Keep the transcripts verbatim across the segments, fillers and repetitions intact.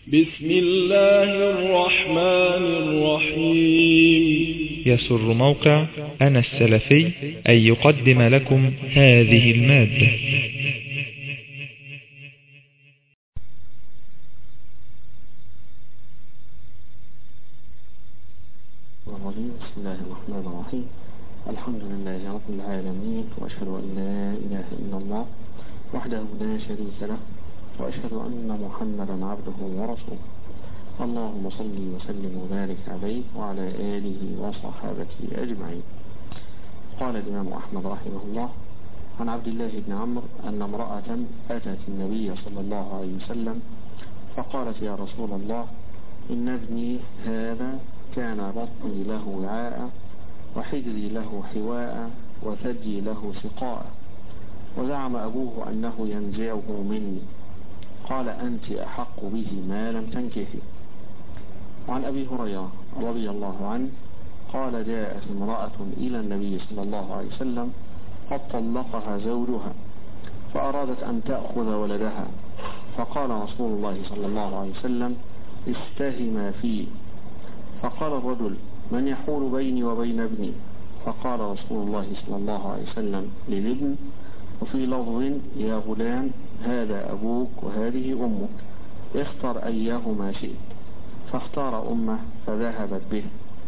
بسم الله الرحمن الرحيم. يسر موقع أنا السلفي أن يقدم لكم هذه المادة. بسم الله الرحمن الرحيم. الحمد لله رب العالمين، وأشهد أن لا إله إلا الله وحده لا شريك له، وأشهد أن محمدا عبده ورسوله. اللهم صل وسلم وبارك عليه وعلى آله وصحابته أجمعين. قال الإمام أحمد رحمه الله عن عبد الله بن عمرو أن امرأة أتت النبي صلى الله عليه وسلم فقالت: يا رسول الله، إن ابني هذا كان بطني له وعاء، وحجري له حواء، وثدي له سقاء، وزعم أبوه أنه ينزعه مني. قال: أنت أحق به ما لم تنكحي. وعن أبي هريرة رضي الله عنه قال: جاءت امرأة إلى النبي صلى الله عليه وسلم قد طلقها زوجها، فأرادت أن تأخذ ولدها، فقال رسول الله صلى الله عليه وسلم: استهما فيه. فقال الرجل: من يحول بيني وبين ابني؟ فقال رسول الله صلى الله عليه وسلم للابن: وفي لفظ: يا غلام، هذا أبوك وهذه أمك، اختر أيهما شئت. فاختار أمه فذهبت به.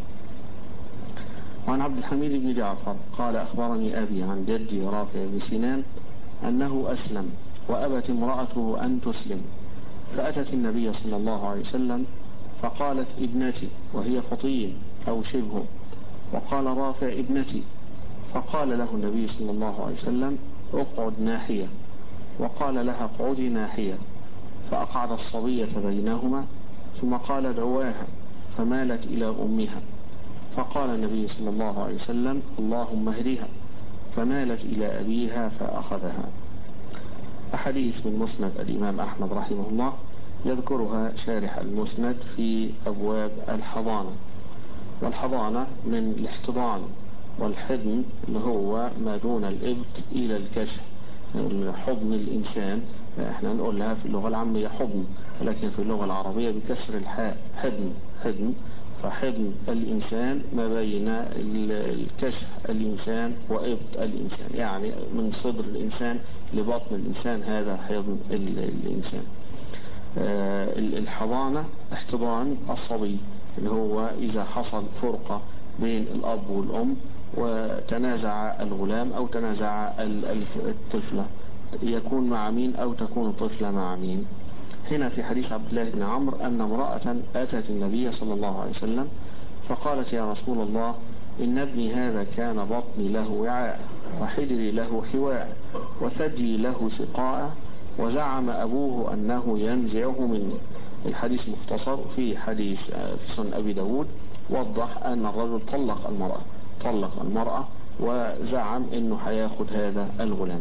وعن عبد الحميد بن جعفر قال: أخبرني أبي عن جدي رافع بن سنان أنه أسلم، وأبت امرأته أن تسلم، فأتت النبي صلى الله عليه وسلم فقالت: ابنتي، وهي فطين أو شبه. وقال رافع: ابنتي. فقال له النبي صلى الله عليه وسلم: اقعد ناحية. وقال لها: اقعدي ناحية. فأقعد الصبية بينهما، ثم قال: ادعواها. فمالت إلى أمها. فقال النبي صلى الله عليه وسلم: اللهم اهدها. فمالت إلى أبيها فأخذها. أحاديث من مسند الإمام أحمد رحمه الله يذكرها شارح المسند في أبواب الحضانة. والحضانة من الاحتضان، والحضن اللي هو ما دون الإبط إلى الكشف، حضن الإنسان. احنا نقولها في اللغة العامية حضن، ولكن في اللغة العربية بكسر الحاء حضن. حضن فحضن الإنسان ما بين الكشف الإنسان وإبط الإنسان، يعني من صدر الإنسان لبطن الإنسان، هذا حضن الإنسان. الحضانة احتضان الصبي، اللي هو إذا حصل فرقة بين الأب والأم وتنازع الغلام أو تنازع الطفلة، يكون مع مين أو تكون الطفلة مع مين. هنا في حديث عبد الله بن عمرو أن امرأة أتت النبي صلى الله عليه وسلم فقالت: يا رسول الله، إن ابني هذا كان بطني له وعاء، وحجري له حواء، وثدي له سقاء، وزعم أبوه أنه ينزعه مني. الحديث مختصر في حديث في سنن أبي داود، وضح أن الرجل طلق المرأة طلق المرأة وزعم أنه هياخد هذا الغلام.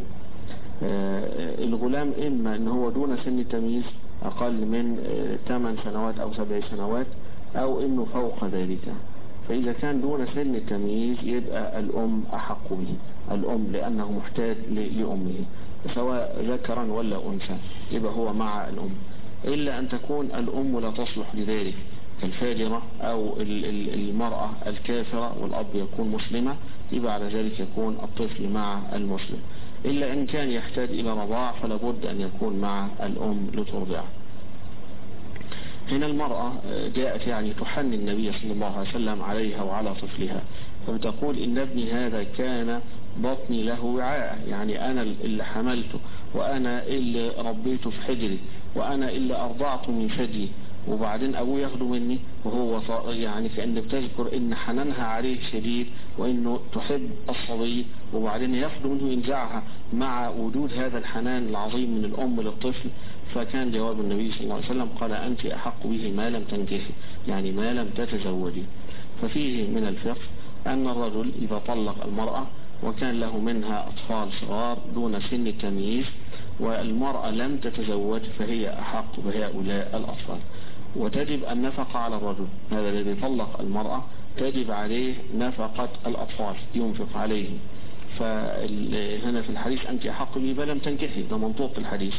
الغلام إما أنه هو دون سن التمييز، أقل من ثمان سنوات أو سبع سنوات، أو أنه فوق ذلك. فإذا كان دون سن التمييز يبقى الأم أحق به، الأم لأنه محتاج لأمه سواء ذكرا ولا أنثى، يبقى هو مع الأم، إلا أن تكون الأم لا تصلح لذلك كالفاجرة أو المرأة الكافرة والأب يكون مسلمة، يبقى على ذلك يكون الطفل مع المسلم. إلا إن كان يحتاج إلى رضاع فلا بد أن يكون مع الأم لترضعه. هنا المرأة جاءت يعني تحن النبي صلى الله عليه وسلم عليها وعلى طفلها، فبتقول: إن ابني هذا كان بطني له وعاء، يعني أنا اللي حملته، وأنا اللي ربيته في حجري، وأنا اللي أرضعته من ثدي، وبعدين أبوه ياخده مني، وهو يعني كأن بتذكر إن حنانها عليه شديد وإنه تحب الصبي، وبعدين ياخده منه ينزعها مع وجود هذا الحنان العظيم من الأم للطفل. فكان جواب النبي صلى الله عليه وسلم: قال: أنت أحق به ما لم تنكحي، يعني ما لم تتزوجي. ففيه من الفقه أن الرجل إذا طلق المرأة وكان له منها أطفال صغار دون سن التمييز، والمرأة لم تتزوج، فهي أحق بهؤلاء الأطفال، وتجب النفقة على الرجل. هذا الذي طلق المرأة تجب عليه نفقة الأطفال، ينفق عليهم. فهنا في الحديث: أنت أحق به ما لم تنكحي، ده منطوق الحديث.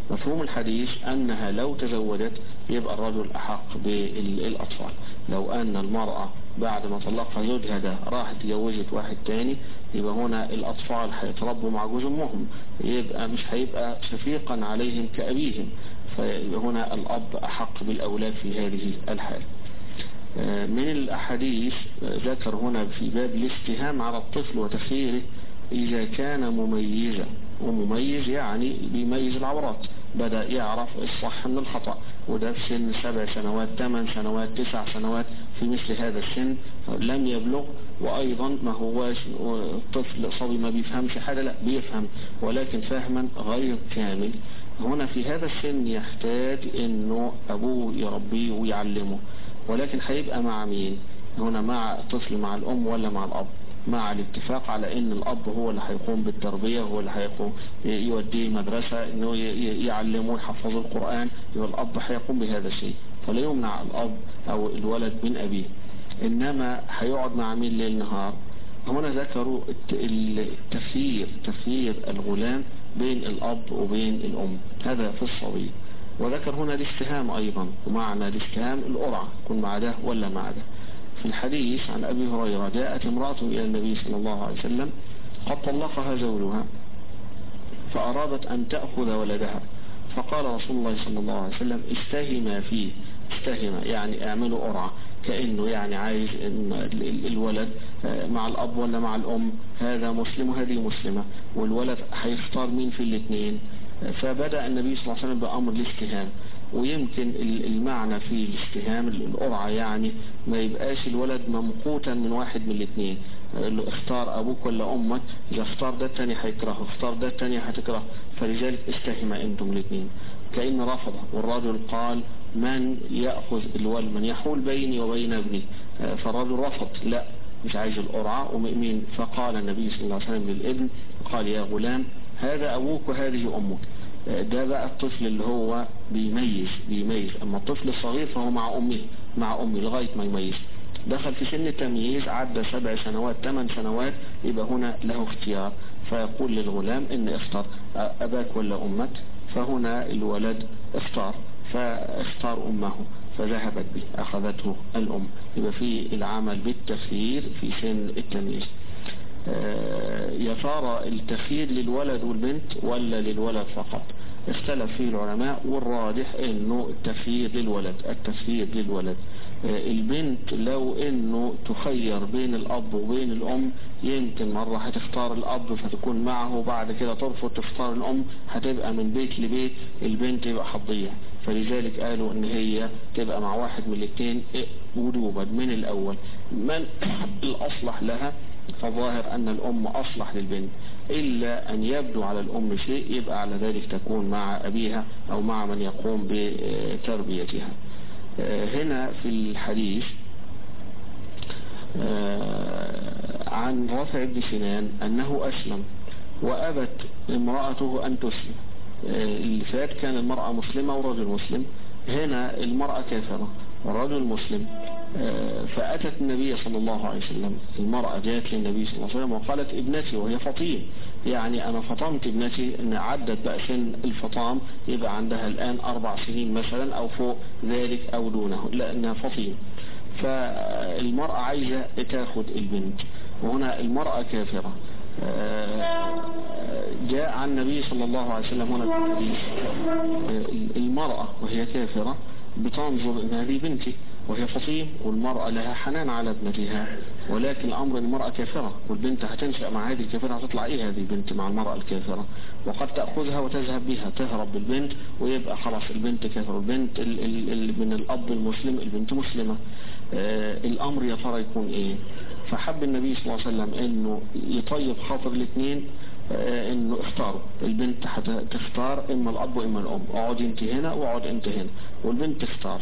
مفهوم الحديث أنها لو تزوجت يبقى الرجل أحق بالأطفال. لو أن المرأة بعد ما طلقها زوجها ده راحت تجوزت واحد تاني يبقى هنا الأطفال هيتربوا مع جوز أمهم، يبقى مش هيبقى شفيقا عليهم كأبيهم، فهنا الأب أحق بالأولاد في هذه الحال. من الأحاديث ذكر هنا في باب الاستهام على الطفل وتخييره إذا كان مميزا، ومميز يعني بيميز العورات، بدأ يعرف الصح من الخطأ، وده في سن سبع سنوات ثمان سنوات تسع سنوات، في مثل هذا السن لم يبلغ، وأيضا ما هواش طفل صبي ما بيفهمش حاجة، لا بيفهم ولكن فهما غير كامل. هنا في هذا السن يحتاج انه ابوه يربيه ويعلمه، ولكن هيبقى مع مين هنا؟ مع الطفل مع الام ولا مع الاب؟ مع الاتفاق على ان الاب هو اللي هيقوم بالتربية، هو اللي هيقوم يوديه مدرسة، انه يعلمه يحفظه القرآن، يبقى الاب هيقوم بهذا الشيء، فلا يمنع الاب او الولد من ابيه. انما هيقعد مع مين ليل نهار؟ هنا ذكروا التخيير، تخيير الغلام بين الأب وبين الأم، هذا في الصبي. وذكر هنا الاستهام أيضا، ومعنى الاستهام القرعة، يكون مع ده ولا مع ده. في الحديث عن أبي هريرة جاءت امرأة إلى النبي صلى الله عليه وسلم قد طلقها زوجها فأرادت أن تأخذ ولدها، فقال رسول الله صلى الله عليه وسلم استهما فيه، استهم يعني اعملوا قرعة، كأنه يعني عايز ان الولد مع الأب ولا مع الأم، هذا مسلم وهذه مسلمة، والولد هيختار مين في الاثنين. فبدأ النبي صلى الله عليه وسلم بأمر الاستهام، ويمكن المعنى في الاستهام القرعة يعني ما يبقاش الولد ممقوتا من واحد من الاثنين، اختار أبوك ولا أمك، إذا اختار ده التاني هيكرهه، اختار ده التاني هتكره، فلذلك استهم انتم الاثنين. كأن رفض، والرجل قال من يأخذ الولد، من يحول بيني وبين ابني، فالرجل رفض، لا مش عايز القرعة ومؤمن. فقال النبي صلى الله عليه وسلم للابن، قال يا غلام هذا أبوك وهذه أمك. ده بقى الطفل اللي هو بيميز بيميز أما الطفل الصغير فهو مع أمه مع أمه لغاية ما يميز. دخل في سن التمييز، عدى سبع سنوات ثمان سنوات، يبقى هنا له اختيار، فيقول للغلام إن اختار أباك ولا أمك، فهنا الولد اختار، فاختار أمه فذهبت به، أخذته الأم. يبقى في العمل بالتخيير في سن التمييز. يا ترى التخيير للولد والبنت ولا للولد فقط؟ اختلف فيه العلماء، والراجح انه التخيير للولد، التخيير للولد. البنت لو انه تخير بين الاب وبين الام، يمكن مرة هتختار الاب فتكون معه، وبعد كده ترفض تختار الام، هتبقى من بيت لبيت، البنت يبقى حظية، فلذلك قالوا ان هي تبقى مع واحد من الاثنين وجوبا من الاول. من الاصلح لها؟ فظاهر أن الأم أصلح للبنت، إلا أن يبدو على الأم شيء، يبقى على ذلك تكون مع أبيها أو مع من يقوم بتربيتها. هنا في الحديث عن رافع بن سنان أنه أسلم وأبت امرأته أن تسلم. اللي فات كان المرأة مسلمة ورجل مسلم، هنا المرأة كافرة والرجل مسلم. فأتت النبي صلى الله عليه وسلم، المرأة جاءت للنبي صلى الله عليه وسلم وقالت ابنتي، وهي فطيم، يعني أنا فطمت ابنتي، إن عدت بقى سن الفطام، يبقى عندها الآن أربع سنين مثلا أو فوق ذلك أو دونه، لأنها فطيم. فالمرأة عايزة تاخد البنت، وهنا المرأة كافرة. جاء عن النبي صلى الله عليه وسلم هنا الحديث، المرأة وهي كافرة بتنظر ان هذه بنتي وهي فطيم، والمرأة لها حنان على ابنتها، ولكن الامر المرأة كافرة، والبنت هتنشأ مع هذه الكافرة، هتطلع ايه هذه البنت مع المرأة الكافرة؟ وقد تأخذها وتذهب بها، تهرب بالبنت، ويبقى خلاص البنت كافرة، البنت ال ال ال من الاب المسلم، البنت مسلمة. آه الامر يا ترى يكون ايه؟ فحب النبي صلى الله عليه وسلم انه يطيب خاطر الاثنين، آه انه اختاروا، البنت هتختار اما الاب واما الام، اقعد انت هنا واقعد انت هنا، والبنت تختار.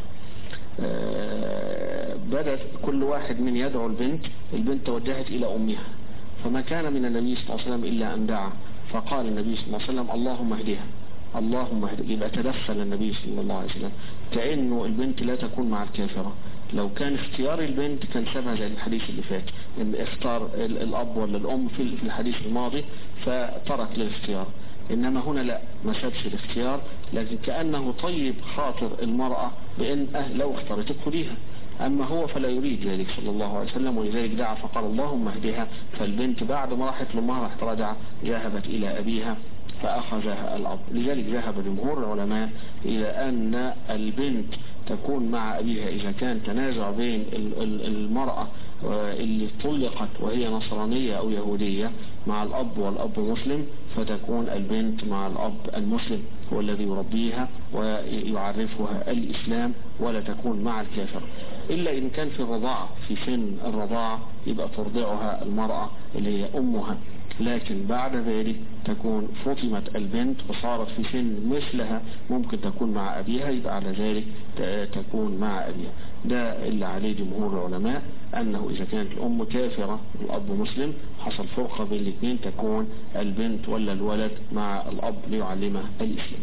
آه بدأت كل واحد من يدعو البنت، البنت توجهت الى امها، فما كان من النبي صلى الله عليه وسلم الا ان دعا، فقال النبي صلى الله عليه وسلم اللهم اهدها، اللهم اهدها. يبقى تدخل النبي صلى الله عليه وسلم، كأنه البنت لا تكون مع الكافرة. لو كان اختيار البنت كان سبها زي الحديث اللي فات، ان اختار الاب ولا الام في الحديث الماضي فترك الاختيار، إنما هنا لا، ما سابش الاختيار، لكن كأنه طيب خاطر المرأة بأن أهل لو اختارت ادخليها. أما هو فلا يريد ذلك صلى الله عليه وسلم، ولذلك دعا فقال اللهم اهدها. فالبنت بعد ما راحت لأمها راحت راجعة ذهبت إلى أبيها فأخذها الأب. لذلك ذهب جمهور العلماء إلى أن البنت تكون مع أبيها إذا كان تنازع بين المرأة اللي طلقت وهي نصرانية أو يهودية مع الأب والأب مسلم، فتكون البنت مع الأب المسلم هو الذي يربيها ويعرفها الإسلام، ولا تكون مع الكافر. إلا إن كان في الرضاعة في سن الرضاعة يبقى ترضعها المرأة اللي هي أمها، لكن بعد ذلك تكون فطمت البنت وصارت في سن مثلها ممكن تكون مع أبيها، يبقى على ذلك تكون مع أبيها. ده اللي عليه جمهور العلماء، أنه إذا كانت الأم كافرة والأب مسلم حصل فرقة بين الاثنين، تكون البنت ولا الولد مع الأب ليعلمها الإسلام.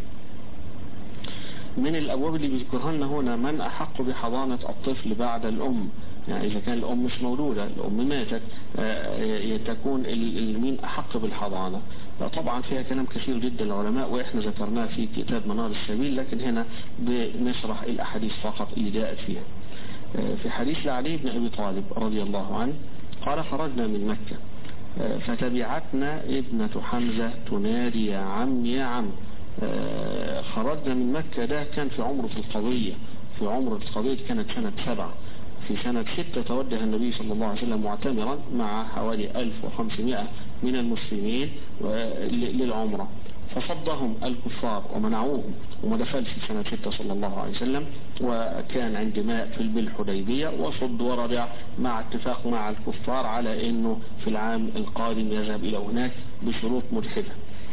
من الأبواب اللي بيذكرها لنا هنا من أحق بحضانة الطفل بعد الأم، يعني إذا كان الأم مش مولودة، الأم ماتت، تكون المين أحق بالحضانة. طبعا فيها كلام كثير جدا العلماء وإحنا ذكرناه في كتاب منار السبيل، لكن هنا بنشرح الأحاديث فقط اللي جاءت فيها. في حديث لعلي بن أبي طالب رضي الله عنه قال خرجنا من مكة فتبعتنا ابنة حمزة تنادي يا عم يا عم. خرجنا من مكة، ده كان في عمرة القضية، في عمرة القضية كانت سنة سبعة. في سنة ستة توجه النبي صلى الله عليه وسلم معتمرا مع حوالي ألف وخمسمائة من المسلمين للعمرة، فصدهم الكفار ومنعوهم وما دخلش في سنة ستة صلى الله عليه وسلم، وكان عند ماء في بالحديبية وصد ورجع مع اتفاق مع الكفار على انه في العام القادم يذهب الى هناك بشروط مجحفة.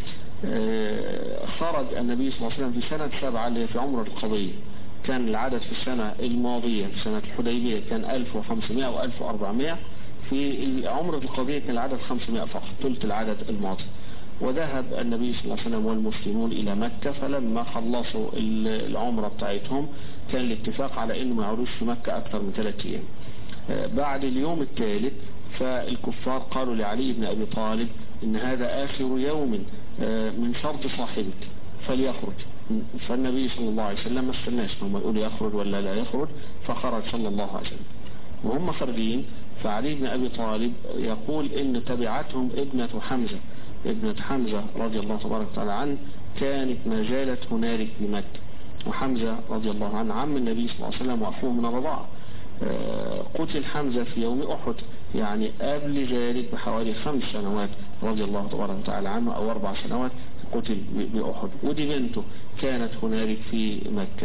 خرج النبي صلى الله عليه وسلم في سنة سبعة اللي في عمرة القضية. كان العدد في السنة الماضية في سنة الحديبية كان ألف وخمسمائة وألف وأربعمائة، في عمرة القضية كان العدد خمسمائة فقط، ثلث العدد الماضي. وذهب النبي صلى الله عليه وسلم والمسلمون إلى مكة، فلما خلصوا العمرة بتاعتهم كان الاتفاق على إنه ما يعودوش في مكة أكثر من ثلاثة أيام. بعد اليوم الثالث فالكفار قالوا لعلي بن أبي طالب إن هذا آخر يوم من شرط صاحبك فليخرج. فالنبي صلى الله عليه وسلم ما استناش هم يقولوا يخرج ولا لا يخرج، فخرج صلى الله عليه وسلم. وهم خارجين فعلي بن أبي طالب يقول إن تبعتهم ابنة حمزة. ابنة حمزة رضي الله تبارك وتعالى عنه كانت ما زالت هنالك بمكة، وحمزة رضي الله عنه عم النبي صلى الله عليه وسلم وأخوه من الرضاعة. قتل حمزة في يوم أحد، يعني قبل ذلك بحوالي خمس سنوات رضي الله تبارك وتعالى عنه أو أربع سنوات قتل بأحد، ودي بنته كانت هنالك في مكة.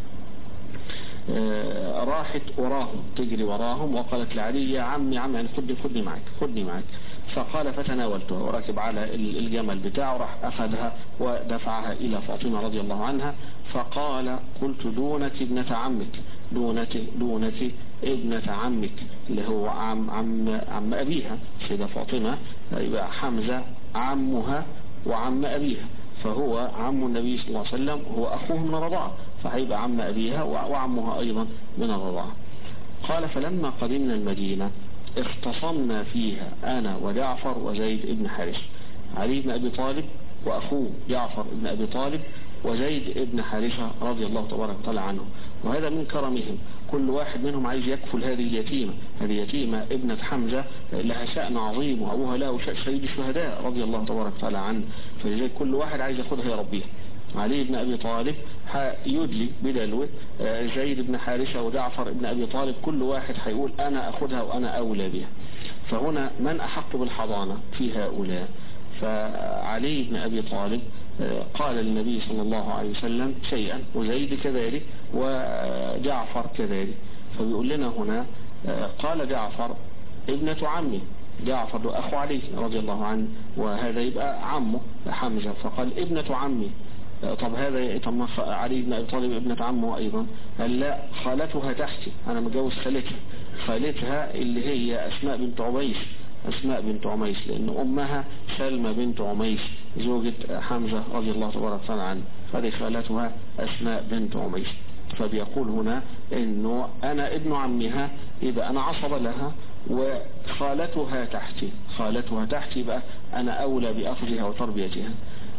آه راحت وراهم تجري وراهم وقالت لعلي يا عمي عمي يعني خدني خدني معك خدني معك. فقال فتناولتها وركب على الجمل بتاعه وراح أخذها ودفعها إلى فاطمة رضي الله عنها، فقال قلت دونك ابنة عمك، دونك دونك ابنة عمك اللي هو عم عم عم أبيها سيدة فاطمة، يبقى حمزة عمها وعم أبيها، فهو عم النبي صلى الله عليه وسلم هو أخوه من الرضاعة، فهيبقى عم أبيها وعمها أيضا من الرضاعة. قال فلما قدمنا المدينة اختصمنا فيها أنا وجعفر وزيد ابن حارثة، علي بن أبي طالب وأخوه جعفر ابن أبي طالب وزيد ابن حارثة رضي الله تبارك وتعالى عنه. وهذا من كرمهم، كل واحد منهم عايز يكفل هذه اليتيمة، هذه يتيمة ابنة حمزة لها شأن عظيم وأبوها له سيد الشهداء رضي الله تبارك وتعالى عنه، فلذلك كل واحد عايز ياخدها يربيها. علي بن أبي طالب يدلي بدلوه، زيد بن حارثة وجعفر بن أبي طالب كل واحد هيقول أنا أخذها وأنا أولى بها. فهنا من أحق بالحضانة في هؤلاء؟ فعلي بن أبي طالب قال للنبي صلى الله عليه وسلم شيئا، وزيد كذلك وجعفر كذلك. فبيقول لنا هنا قال جعفر ابنة عمي، جعفر أخو علي رضي الله عنه وهذا يبقى عمه حمزة، فقال ابنة عمي. طب هذا طب علي بن أبي طالب ابنة عمه أيضا، قال لا خالتها تحتي، أنا متجوز خالتها، خالتها اللي هي أسماء بنت عميس، أسماء بنت عميس لأن أمها سلمى بنت عميس زوجة حمزة رضي الله تبارك وتعالى عنه، فهذه خالتها أسماء بنت عميس. فبيقول هنا إنه أنا ابن عمها يبقى أنا عصب لها، وخالتها تحتي، خالتها تحتي يبقى أنا أولى بأخذها وتربيتها.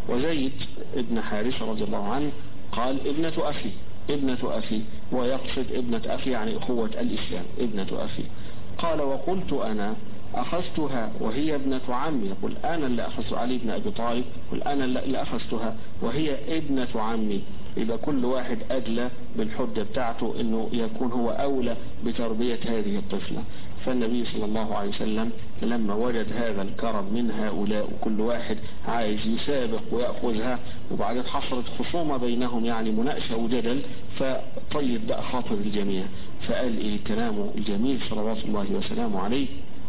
وزيد ابن حارثة رضي الله عنه قال ابنة أخي ابنة أخي، ويقصد ابنة أخي يعني أخوة الإسلام ابنة أخي. قال وقلت أنا أخذتها وهي ابنة عمي، يقول أنا اللي أخذت علي بن أبي طالب، يقول أنا اللي أخذتها وهي ابنة عمي. إذا كل واحد أدلى بالحجة بتاعته أنه يكون هو أولى بتربية هذه الطفلة. فالنبي صلى الله عليه وسلم لما وجد هذا الكرم من هؤلاء وكل واحد عايز يسابق ويأخذها، وبعدين حصلت خصومة بينهم يعني مناقشة وجدل، فطيب بقى خاطر الجميع، فقال إيه كلامه الجميل صلوات الله وسلامه عليه.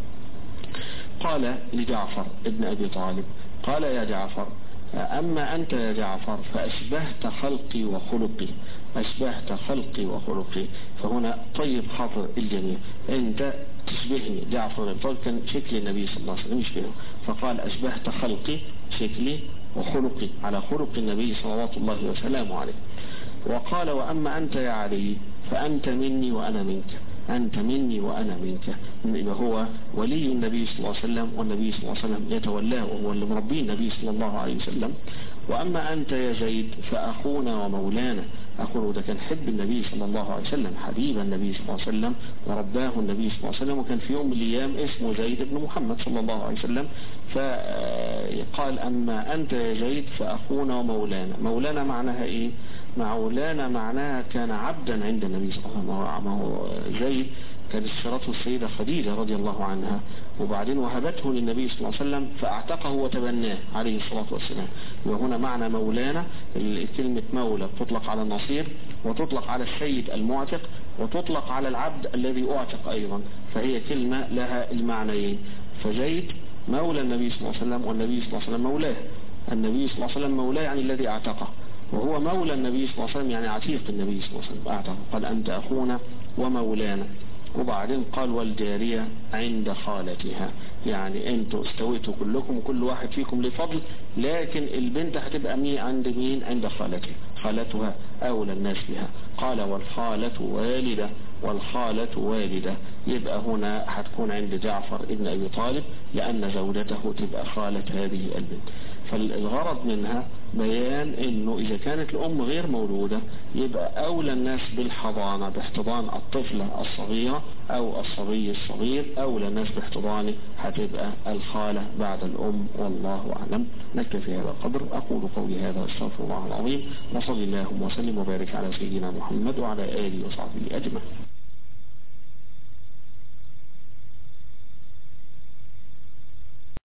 قال لجعفر ابن أبي طالب قال يا جعفر أما أنت يا جعفر فأشبهت خلقي وخلقي، أشبهت خلقي وخلقي. فهنا طيب خاطر الجميع، أنت تشبهني. جعفر بن أبي طالب كان شكل النبي صلى الله عليه وسلم يشبهه، فقال أشبهت خلقي شكلي وخلقي على خلق النبي صلوات الله وسلامه عليه. وقال وأما أنت يا علي فأنت مني وأنا منك، أنت مني وأنا منك. يبقى هو ولي النبي صلى الله عليه وسلم، والنبي صلى الله عليه وسلم يتولاه وهو اللي مربيه النبي صلى الله عليه وسلم. وأما أنت يا زيد فأخونا ومولانا، أخوه ده كان حب النبي صلى الله عليه وسلم، حبيب النبي صلى الله عليه وسلم ورباه النبي صلى الله عليه وسلم، وكان في يوم من الأيام اسمه زيد بن محمد صلى الله عليه وسلم. فقال أما أنت يا زيد فأخونا ومولانا. مولانا معناها إيه؟ مولانا معناها كان عبدا عند النبي صلى الله عليه وسلم. ما هو زيد كانت اشترته السيدة خديجة رضي الله عنها، وبعدين وهبته للنبي صلى الله عليه وسلم فاعتقه وتبناه عليه الصلاة والسلام. وهنا معنى مولانا، كلمة مولى تطلق على النصير وتطلق على السيد المعتق وتطلق على العبد الذي اعتق أيضا، فهي كلمة لها المعنيين. فزيد مولى النبي صلى الله عليه وسلم والنبي صلى الله عليه وسلم مولاه، النبي صلى الله عليه وسلم مولاه يعني الذي اعتقه، وهو مولى النبي صلى الله عليه وسلم يعني عتيق النبي صلى الله عليه وسلم اعتقه. قال أنت أخونا ومولانا. وبعدين قال والجارية عند خالتها، يعني انتوا استويتوا كلكم وكل واحد فيكم لفضل، لكن البنت هتبقى مين عند مين؟ عند خالتها، خالتها أولى الناس بها. قال والخالة والدة، والخالة والدة، يبقى هنا هتكون عند جعفر ابن أبي طالب لأن زوجته تبقى خالة هذه البنت. فالغرض منها بيان انه اذا كانت الام غير مولودة يبقى اولى الناس بالحضانة باحتضان الطفلة الصغيرة او الصبي الصغير، اولى الناس باحتضانه هتبقى الخالة بعد الام. والله اعلم. نكتفي هذا القدر. اقول قولي هذا واستغفر الله العظيم، وصلي اللهم وسلم وبارك على سيدنا محمد وعلى اله وصحبه اجمعين.